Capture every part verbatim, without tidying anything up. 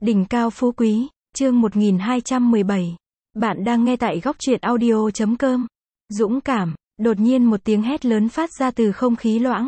Đỉnh cao phú quý, chương một nghìn hai trăm mười bảy. Bạn đang nghe tại góc truyện audio chấm com. Dũng cảm, đột nhiên một tiếng hét lớn phát ra từ không khí loãng.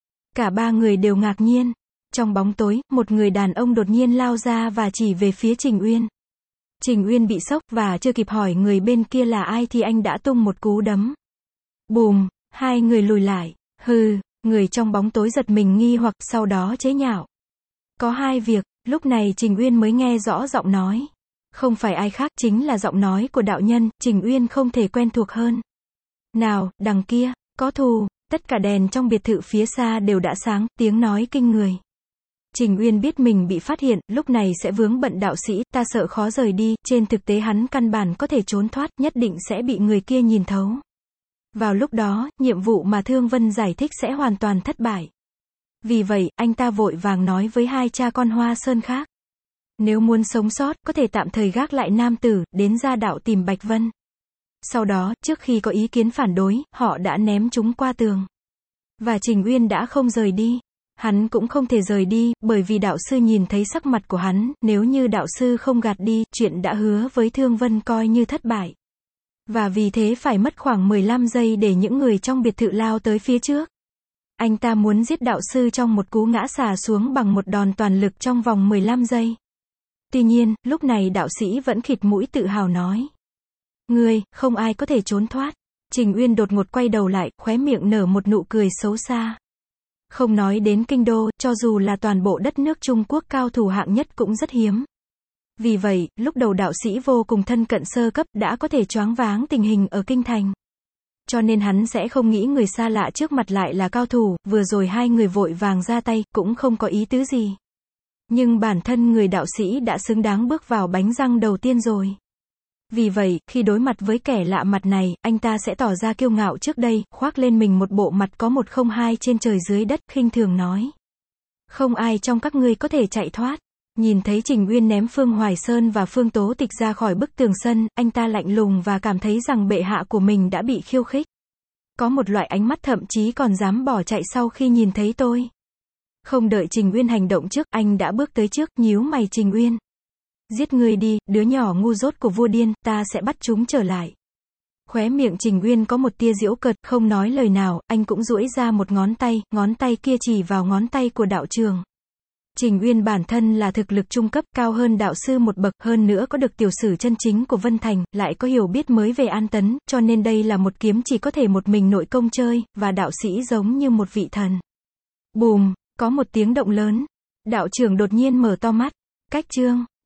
Cả ba người đều ngạc nhiên. Trong bóng tối, một người đàn ông đột nhiên lao ra và chỉ về phía Trình Uyên. Trình Uyên bị sốc và chưa kịp hỏi người bên kia là ai thì anh đã tung một cú đấm. Bùm, hai người lùi lại. Hừ, người trong bóng tối giật mình nghi hoặc sau đó chế nhạo. Có hai việc, lúc này Trình Uyên mới nghe rõ giọng nói. Không phải ai khác, chính là giọng nói của đạo nhân, Trình Uyên không thể quen thuộc hơn. Nào, đằng kia, có thù, tất cả đèn trong biệt thự phía xa đều đã sáng, tiếng nói kinh người. Trình Uyên biết mình bị phát hiện, lúc này sẽ vướng bận đạo sĩ, ta sợ khó rời đi, trên thực tế hắn căn bản có thể trốn thoát, nhất định sẽ bị người kia nhìn thấu. Vào lúc đó, nhiệm vụ mà Thương Vân giải thích sẽ hoàn toàn thất bại. Vì vậy, anh ta vội vàng nói với hai cha con Hoa Sơn khác. Nếu muốn sống sót, có thể tạm thời gác lại nam tử, đến gia đạo tìm Bạch Vân. Sau đó, trước khi có ý kiến phản đối, họ đã ném chúng qua tường. Và Trình Uyên đã không rời đi. Hắn cũng không thể rời đi, bởi vì đạo sư nhìn thấy sắc mặt của hắn, nếu như đạo sư không gạt đi, chuyện đã hứa với Thương Vân coi như thất bại. Và vì thế phải mất khoảng mười lăm giây để những người trong biệt thự lao tới phía trước. Anh ta muốn giết đạo sư trong một cú ngã xà xuống bằng một đòn toàn lực trong vòng mười lăm giây. Tuy nhiên, lúc này đạo sĩ vẫn khịt mũi tự hào nói. Ngươi, không ai có thể trốn thoát. Trình Uyên đột ngột quay đầu lại, khóe miệng nở một nụ cười xấu xa. Không nói đến kinh đô, cho dù là toàn bộ đất nước Trung Quốc cao thủ hạng nhất cũng rất hiếm. Vì vậy, lúc đầu đạo sĩ vô cùng thân cận sơ cấp đã có thể choáng váng tình hình ở kinh thành. Cho nên hắn sẽ không nghĩ người xa lạ trước mặt lại là cao thủ, vừa rồi hai người vội vàng ra tay, cũng không có ý tứ gì. Nhưng bản thân người đạo sĩ đã xứng đáng bước vào bánh răng đầu tiên rồi. Vì vậy, khi đối mặt với kẻ lạ mặt này, anh ta sẽ tỏ ra kiêu ngạo trước đây, khoác lên mình một bộ mặt có một không hai trên trời dưới đất, khinh thường nói. Không ai trong các ngươi có thể chạy thoát. Nhìn thấy Trình Uyên ném Phương Hoài Sơn và Phương Tố Tịch ra khỏi bức tường sân, anh ta lạnh lùng và cảm thấy rằng bệ hạ của mình đã bị khiêu khích. Có một loại ánh mắt thậm chí còn dám bỏ chạy sau khi nhìn thấy tôi. Không đợi Trình Uyên hành động trước, anh đã bước tới trước, nhíu mày. Trình Uyên. Giết ngươi đi, đứa nhỏ ngu dốt của vua điên, ta sẽ bắt chúng trở lại. Khóe miệng Trình Uyên có một tia giễu cợt, không nói lời nào, anh cũng duỗi ra một ngón tay, ngón tay kia chỉ vào ngón tay của đạo trường. Trình Uyên bản thân là thực lực trung cấp, cao hơn đạo sư một bậc, hơn nữa có được tiểu sử chân chính của Vân Thành, lại có hiểu biết mới về An Tấn, cho nên đây là một kiếm chỉ có thể một mình nội công chơi, và đạo sĩ giống như một vị thần. Bùm, có một tiếng động lớn. Đạo trưởng đột nhiên mở to mắt. Cách chương